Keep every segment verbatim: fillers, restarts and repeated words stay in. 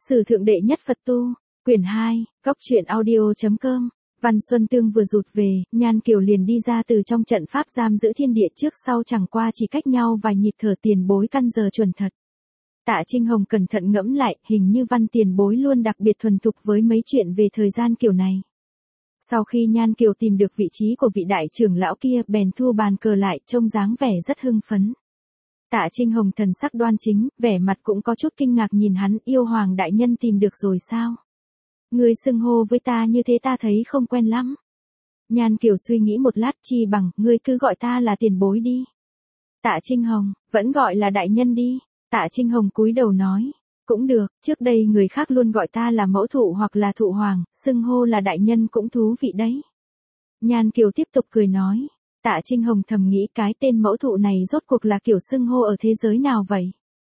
Sử thượng đệ nhất Phật tu, quyển hai, góc truyện audio.com. Văn Xuân Tương vừa rụt về, Nhan Kiều liền đi ra từ trong trận pháp giam giữ thiên địa trước sau chẳng qua chỉ cách nhau vài nhịp thở tiền bối căn giờ chuẩn thật. Tạ Trinh Hồng cẩn thận ngẫm lại, hình như Văn tiền bối luôn đặc biệt thuần thục với mấy chuyện về thời gian kiểu này. Sau khi Nhan Kiều tìm được vị trí của vị đại trưởng lão kia, bèn thu bàn cờ lại, trông dáng vẻ rất hưng phấn. Tạ Trinh Hồng thần sắc đoan chính, vẻ mặt cũng có chút kinh ngạc nhìn hắn, yêu hoàng đại nhân tìm được rồi sao? Ngươi xưng hô với ta như thế ta thấy không quen lắm. Nhan Kiều suy nghĩ một lát, chi bằng, ngươi cứ gọi ta là tiền bối đi. Tạ Trinh Hồng, vẫn gọi là đại nhân đi. Tạ Trinh Hồng cúi đầu nói, cũng được, trước đây người khác luôn gọi ta là mẫu thụ hoặc là thụ hoàng, xưng hô là đại nhân cũng thú vị đấy. Nhan Kiều tiếp tục cười nói, Tạ Trinh Hồng thầm nghĩ cái tên mẫu thụ này rốt cuộc là kiểu xưng hô ở thế giới nào vậy?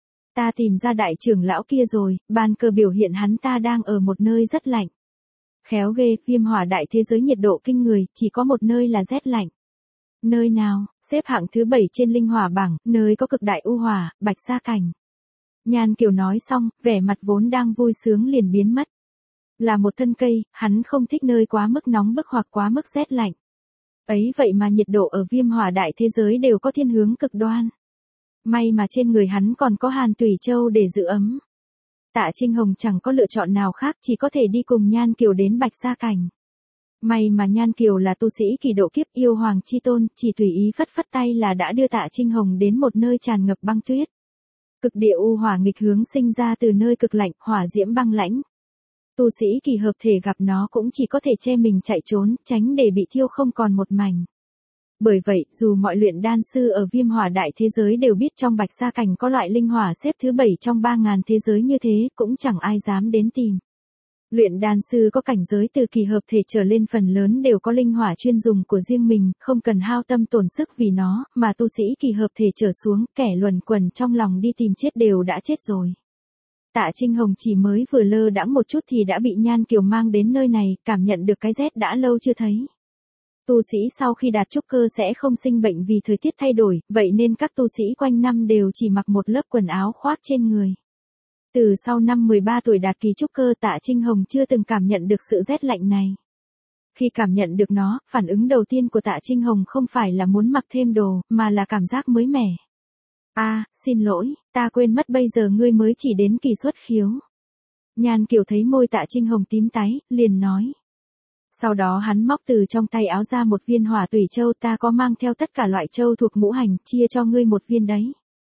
Ta tìm ra đại trưởng lão kia rồi, bàn cờ biểu hiện hắn ta đang ở một nơi rất lạnh. Khéo ghê, viêm hỏa đại thế giới nhiệt độ kinh người, chỉ có một nơi là rét lạnh. Nơi nào? Xếp hạng thứ bảy trên linh hỏa bảng, nơi có cực đại u hỏa, Bạch Sa Cảnh. Nhan Kiều nói xong, vẻ mặt vốn đang vui sướng liền biến mất. Là một thân cây, hắn không thích nơi quá mức nóng bức hoặc quá mức rét lạnh. Ấy vậy mà nhiệt độ ở viêm hỏa đại thế giới đều có thiên hướng cực đoan. May mà trên người hắn còn có Hàn Tủy Châu để giữ ấm. Tạ Trinh Hồng chẳng có lựa chọn nào khác, chỉ có thể đi cùng Nhan Kiều đến Bạch Sa Cảnh. May mà Nhan Kiều là tu sĩ kỳ độ kiếp yêu hoàng chi tôn, chỉ tùy ý phất phất tay là đã đưa Tạ Trinh Hồng đến một nơi tràn ngập băng tuyết. Cực địa u hỏa nghịch hướng sinh ra từ nơi cực lạnh, hỏa diễm băng lãnh. Tu sĩ kỳ hợp thể gặp nó cũng chỉ có thể che mình chạy trốn, tránh để bị thiêu không còn một mảnh. Bởi vậy, dù mọi luyện đan sư ở viêm hỏa đại thế giới đều biết trong Bạch Sa Cảnh có loại linh hỏa xếp thứ bảy trong ba ngàn thế giới như thế, cũng chẳng ai dám đến tìm. Luyện đan sư có cảnh giới từ kỳ hợp thể trở lên phần lớn đều có linh hỏa chuyên dùng của riêng mình, không cần hao tâm tổn sức vì nó, mà tu sĩ kỳ hợp thể trở xuống, kẻ luẩn quẩn trong lòng đi tìm chết đều đã chết rồi. Tạ Trinh Hồng chỉ mới vừa lơ đãng một chút thì đã bị Nhan Kiều mang đến nơi này, cảm nhận được cái rét đã lâu chưa thấy. Tu sĩ sau khi đạt trúc cơ sẽ không sinh bệnh vì thời tiết thay đổi, vậy nên các tu sĩ quanh năm đều chỉ mặc một lớp quần áo khoác trên người. Từ sau năm mười ba tuổi đạt kỳ trúc cơ, Tạ Trinh Hồng chưa từng cảm nhận được sự rét lạnh này. Khi cảm nhận được nó, phản ứng đầu tiên của Tạ Trinh Hồng không phải là muốn mặc thêm đồ, mà là cảm giác mới mẻ. À, xin lỗi, ta quên mất bây giờ ngươi mới chỉ đến kỳ xuất khiếu. Nhan Kiều thấy môi Tạ Trinh Hồng tím tái, liền nói. Sau đó hắn móc từ trong tay áo ra một viên hỏa tủy châu, ta có mang theo tất cả loại châu thuộc ngũ hành, chia cho ngươi một viên đấy.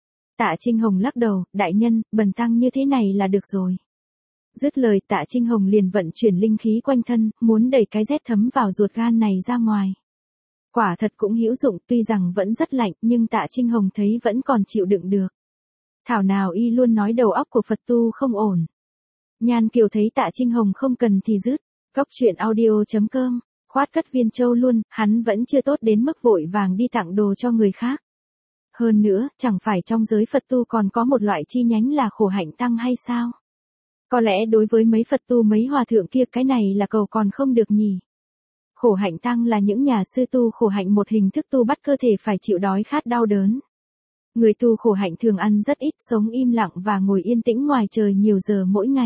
Tạ Trinh Hồng lắc đầu, đại nhân, bần tăng như thế này là được rồi. Dứt lời Tạ Trinh Hồng liền vận chuyển linh khí quanh thân, muốn đẩy cái rét thấm vào ruột gan này ra ngoài. Quả thật cũng hữu dụng, tuy rằng vẫn rất lạnh, nhưng Tạ Trinh Hồng thấy vẫn còn chịu đựng được. Thảo nào y luôn nói đầu óc của Phật tu không ổn. Nhan Kiều thấy Tạ Trinh Hồng không cần thì dứt. Góc truyện audio.com, khoát cất viên châu luôn, hắn vẫn chưa tốt đến mức vội vàng đi tặng đồ cho người khác. Hơn nữa, chẳng phải trong giới Phật tu còn có một loại chi nhánh là khổ hạnh tăng hay sao? Có lẽ đối với mấy Phật tu mấy hòa thượng kia cái này là cầu còn không được nhỉ. Khổ hạnh tăng là những nhà sư tu khổ hạnh, một hình thức tu bắt cơ thể phải chịu đói khát đau đớn. Người tu khổ hạnh thường ăn rất ít, sống im lặng và ngồi yên tĩnh ngoài trời nhiều giờ mỗi ngày.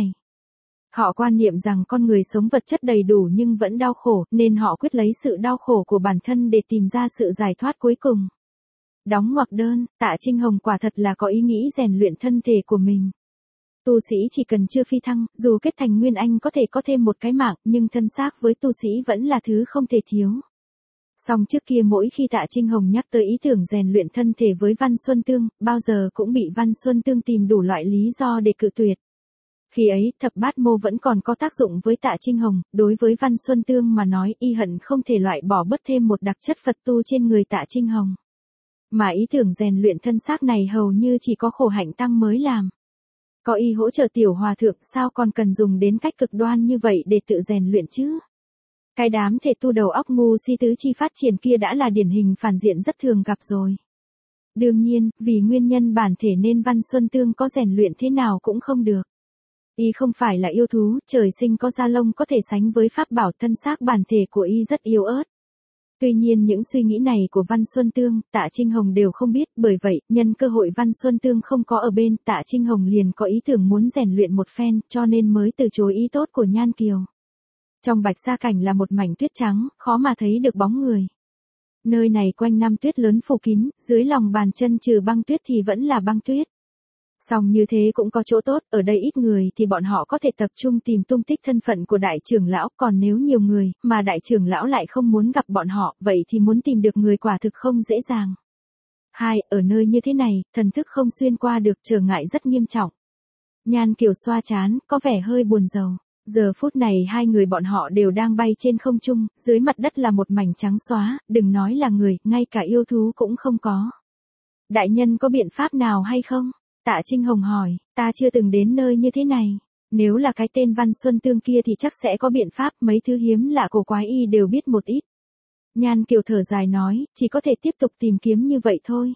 Họ quan niệm rằng con người sống vật chất đầy đủ nhưng vẫn đau khổ, nên họ quyết lấy sự đau khổ của bản thân để tìm ra sự giải thoát cuối cùng. Đóng ngoặc đơn, Tạ Trinh Hồng quả thật là có ý nghĩ rèn luyện thân thể của mình. Tu sĩ chỉ cần chưa phi thăng, dù kết thành nguyên anh có thể có thêm một cái mạng, nhưng thân xác với tu sĩ vẫn là thứ không thể thiếu. Song trước kia mỗi khi Tạ Trinh Hồng nhắc tới ý tưởng rèn luyện thân thể với Văn Xuân Tương, bao giờ cũng bị Văn Xuân Tương tìm đủ loại lý do để cự tuyệt. Khi ấy, thập bát mô vẫn còn có tác dụng với Tạ Trinh Hồng, đối với Văn Xuân Tương mà nói y hận không thể loại bỏ bớt thêm một đặc chất Phật tu trên người Tạ Trinh Hồng. Mà ý tưởng rèn luyện thân xác này hầu như chỉ có khổ hạnh tăng mới làm. Có y hỗ trợ tiểu hòa thượng sao còn cần dùng đến cách cực đoan như vậy để tự rèn luyện chứ? Cái đám thể tu đầu óc ngu si tứ chi phát triển kia đã là điển hình phản diện rất thường gặp rồi. Đương nhiên, vì nguyên nhân bản thể nên Văn Xuân Tương có rèn luyện thế nào cũng không được. Y không phải là yêu thú, trời sinh có da lông có thể sánh với pháp bảo, thân xác bản thể của y rất yếu ớt. Tuy nhiên những suy nghĩ này của Văn Xuân Tương, Tạ Trinh Hồng đều không biết, bởi vậy, nhân cơ hội Văn Xuân Tương không có ở bên, Tạ Trinh Hồng liền có ý tưởng muốn rèn luyện một phen, cho nên mới từ chối ý tốt của Nhan Kiều. Trong Bạch Sa Cảnh là một mảnh tuyết trắng, khó mà thấy được bóng người. Nơi này quanh năm tuyết lớn phủ kín, dưới lòng bàn chân trừ băng tuyết thì vẫn là băng tuyết. Song như thế cũng có chỗ tốt, ở đây ít người thì bọn họ có thể tập trung tìm tung tích thân phận của đại trưởng lão, còn nếu nhiều người, mà đại trưởng lão lại không muốn gặp bọn họ, vậy thì muốn tìm được người quả thực không dễ dàng. Hai, ở nơi như thế này, thần thức không xuyên qua được, trở ngại rất nghiêm trọng. Nhan Kiều xoa trán, có vẻ hơi buồn rầu. Giờ phút này hai người bọn họ đều đang bay trên không trung, dưới mặt đất là một mảnh trắng xóa, đừng nói là người, ngay cả yêu thú cũng không có. Đại nhân có biện pháp nào hay không? Tạ Trinh Hồng hỏi, ta chưa từng đến nơi như thế này. Nếu là cái tên Văn Xuân Tương kia thì chắc sẽ có biện pháp, mấy thứ hiếm lạ cổ quái y đều biết một ít. Nhan Kiều thở dài nói, chỉ có thể tiếp tục tìm kiếm như vậy thôi.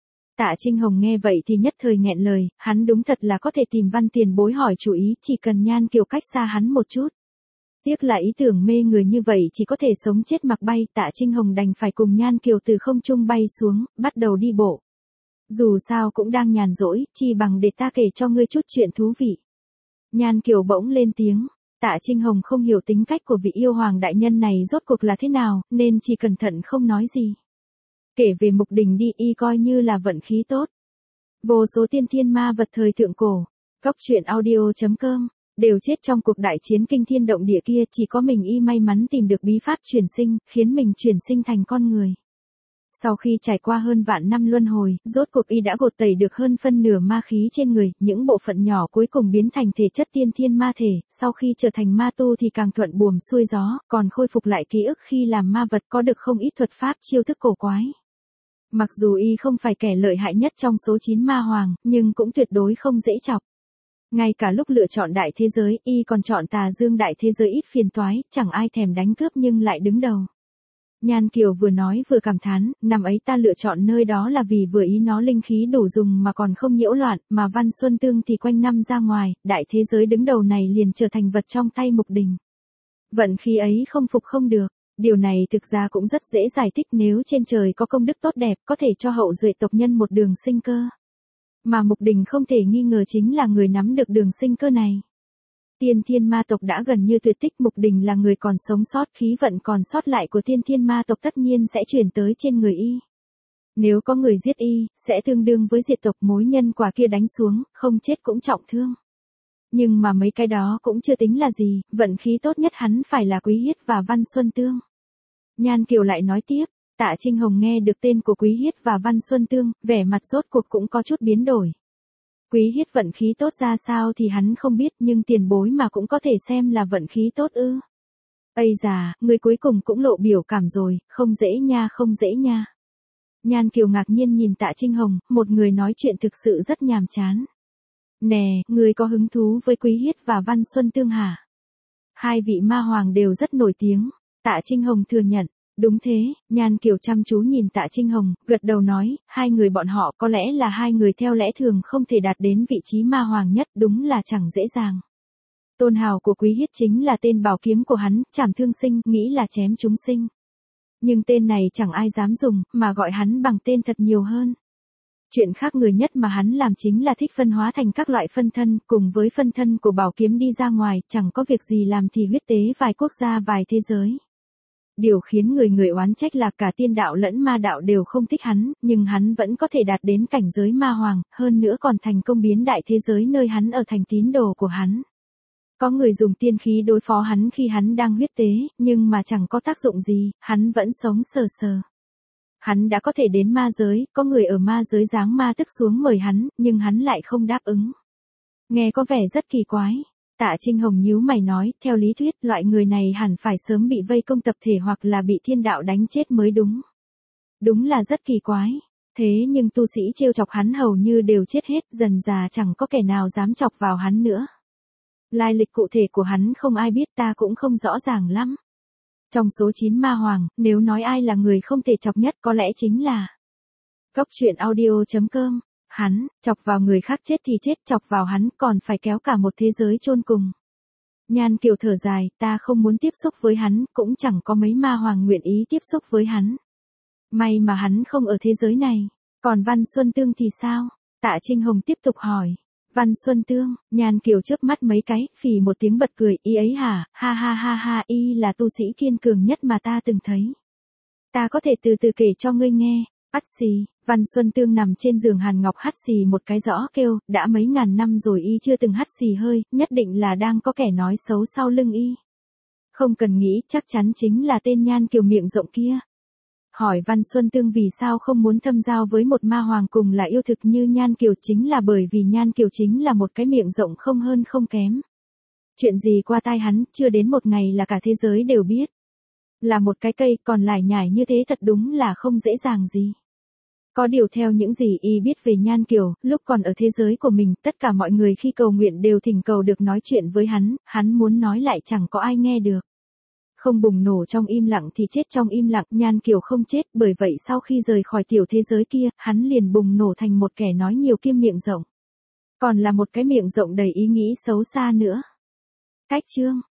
Tạ Trinh Hồng nghe vậy thì nhất thời nghẹn lời, hắn đúng thật là có thể tìm Văn tiền bối hỏi chủ ý, chỉ cần Nhan Kiều cách xa hắn một chút. Tiếc là ý tưởng mê người như vậy chỉ có thể sống chết mặc bay, Tạ Trinh Hồng đành phải cùng Nhan Kiều từ không trung bay xuống, bắt đầu đi bộ. Dù sao cũng đang nhàn rỗi, chi bằng để ta kể cho ngươi chút chuyện thú vị. Nhan Kiều bỗng lên tiếng, Tạ Trinh Hồng không hiểu tính cách của vị yêu hoàng đại nhân này rốt cuộc là thế nào, nên chỉ cẩn thận không nói gì. Kể về Mục Đình đi, y coi như là vận khí tốt. Vô số tiên thiên ma vật thời thượng cổ, Cóc truyện audio chấm com, đều chết trong cuộc đại chiến kinh thiên động địa kia, chỉ có mình y may mắn tìm được bí pháp chuyển sinh, khiến mình chuyển sinh thành con người. Sau khi trải qua hơn vạn năm luân hồi, rốt cuộc y đã gột tẩy được hơn phân nửa ma khí trên người, những bộ phận nhỏ cuối cùng biến thành thể chất tiên thiên ma thể, sau khi trở thành ma tu thì càng thuận buồm xuôi gió, còn khôi phục lại ký ức khi làm ma vật, có được không ít thuật pháp chiêu thức cổ quái. Mặc dù y không phải kẻ lợi hại nhất trong số chín ma hoàng, nhưng cũng tuyệt đối không dễ chọc. Ngay cả lúc lựa chọn đại thế giới, y còn chọn Tà Dương đại thế giới ít phiền toái, chẳng ai thèm đánh cướp nhưng lại đứng đầu. Nhan Kiều vừa nói vừa cảm thán, năm ấy ta lựa chọn nơi đó là vì vừa ý nó linh khí đủ dùng mà còn không nhiễu loạn, mà Văn Xuân Tương thì quanh năm ra ngoài, đại thế giới đứng đầu này liền trở thành vật trong tay Mục Đình. Vận khí ấy không phục không được, điều này thực ra cũng rất dễ giải thích, nếu trên trời có công đức tốt đẹp có thể cho hậu duệ tộc nhân một đường sinh cơ. Mà Mục Đình không thể nghi ngờ chính là người nắm được đường sinh cơ này. Tiên thiên ma tộc đã gần như tuyệt tích, Mục Đình là người còn sống sót, khí vận còn sót lại của tiên thiên ma tộc tất nhiên sẽ chuyển tới trên người y. Nếu có người giết y, sẽ tương đương với diệt tộc, mối nhân quả kia đánh xuống, không chết cũng trọng thương. Nhưng mà mấy cái đó cũng chưa tính là gì, vận khí tốt nhất hắn phải là Quý Hiết và Văn Xuân Tương. Nhan Kiều lại nói tiếp, Tạ Trinh Hồng nghe được tên của Quý Hiết và Văn Xuân Tương, vẻ mặt rốt cuộc cũng có chút biến đổi. Quý Hiết vận khí tốt ra sao thì hắn không biết, nhưng tiền bối mà cũng có thể xem là vận khí tốt ư. Ây già, người cuối cùng cũng lộ biểu cảm rồi, không dễ nha không dễ nha. Nhan Kiều ngạc nhiên nhìn Tạ Trinh Hồng, một người nói chuyện thực sự rất nhàm chán. Nè, người có hứng thú với Quý Hiết và Văn Xuân Tương hả? Hai vị ma hoàng đều rất nổi tiếng, Tạ Trinh Hồng thừa nhận. Đúng thế, Nhan Kiều chăm chú nhìn Tạ Trinh Hồng, gật đầu nói, hai người bọn họ có lẽ là hai người theo lẽ thường không thể đạt đến vị trí ma hoàng nhất, đúng là chẳng dễ dàng. Tôn hào của Quý Hiết chính là tên bảo kiếm của hắn, chảm thương sinh, nghĩ là chém chúng sinh. Nhưng tên này chẳng ai dám dùng, mà gọi hắn bằng tên thật nhiều hơn. Chuyện khác người nhất mà hắn làm chính là thích phân hóa thành các loại phân thân, cùng với phân thân của bảo kiếm đi ra ngoài, chẳng có việc gì làm thì huyết tế vài quốc gia vài thế giới. Điều khiến người người oán trách là cả tiên đạo lẫn ma đạo đều không thích hắn, nhưng hắn vẫn có thể đạt đến cảnh giới ma hoàng, hơn nữa còn thành công biến đại thế giới nơi hắn ở thành tín đồ của hắn. Có người dùng tiên khí đối phó hắn khi hắn đang huyết tế, nhưng mà chẳng có tác dụng gì, hắn vẫn sống sờ sờ. Hắn đã có thể đến ma giới, có người ở ma giới giáng ma tức xuống mời hắn, nhưng hắn lại không đáp ứng. Nghe có vẻ rất kỳ quái. Tạ Trinh Hồng nhíu mày nói, theo lý thuyết, loại người này hẳn phải sớm bị vây công tập thể hoặc là bị thiên đạo đánh chết mới đúng. Đúng là rất kỳ quái. Thế nhưng tu sĩ trêu chọc hắn hầu như đều chết hết, dần già chẳng có kẻ nào dám chọc vào hắn nữa. Lai lịch cụ thể của hắn không ai biết, ta cũng không rõ ràng lắm. Trong số chín ma hoàng, nếu nói ai là người không thể chọc nhất có lẽ chính là Cóc truyện audio chấm com. Hắn, chọc vào người khác chết thì chết, chọc vào hắn còn phải kéo cả một thế giới chôn cùng. Nhan Kiều thở dài, ta không muốn tiếp xúc với hắn, cũng chẳng có mấy ma hoàng nguyện ý tiếp xúc với hắn. May mà hắn không ở thế giới này. Còn Văn Xuân Tương thì sao? Tạ Trinh Hồng tiếp tục hỏi. Văn Xuân Tương, Nhan Kiều chớp mắt mấy cái, phì một tiếng bật cười, y ấy hả, ha ha ha ha, y là tu sĩ kiên cường nhất mà ta từng thấy. Ta có thể từ từ kể cho ngươi nghe. Hắt xì, Văn Xuân Tương nằm trên giường Hàn Ngọc hắt xì một cái rõ kêu, đã mấy ngàn năm rồi y chưa từng hắt xì hơi, nhất định là đang có kẻ nói xấu sau lưng y. Không cần nghĩ, chắc chắn chính là tên Nhan Kiều miệng rộng kia. Hỏi Văn Xuân Tương vì sao không muốn thâm giao với một ma hoàng cùng là yêu thực như Nhan Kiều, chính là bởi vì Nhan Kiều chính là một cái miệng rộng không hơn không kém. Chuyện gì qua tai hắn, chưa đến một ngày là cả thế giới đều biết. Là một cái cây, còn lải nhải như thế thật đúng là không dễ dàng gì. Có điều theo những gì y biết về Nhan Kiều, lúc còn ở thế giới của mình, tất cả mọi người khi cầu nguyện đều thỉnh cầu được nói chuyện với hắn, hắn muốn nói lại chẳng có ai nghe được. Không bùng nổ trong im lặng thì chết trong im lặng, Nhan Kiều không chết, bởi vậy sau khi rời khỏi tiểu thế giới kia, hắn liền bùng nổ thành một kẻ nói nhiều kiêm miệng rộng. Còn là một cái miệng rộng đầy ý nghĩ xấu xa nữa. Cách chương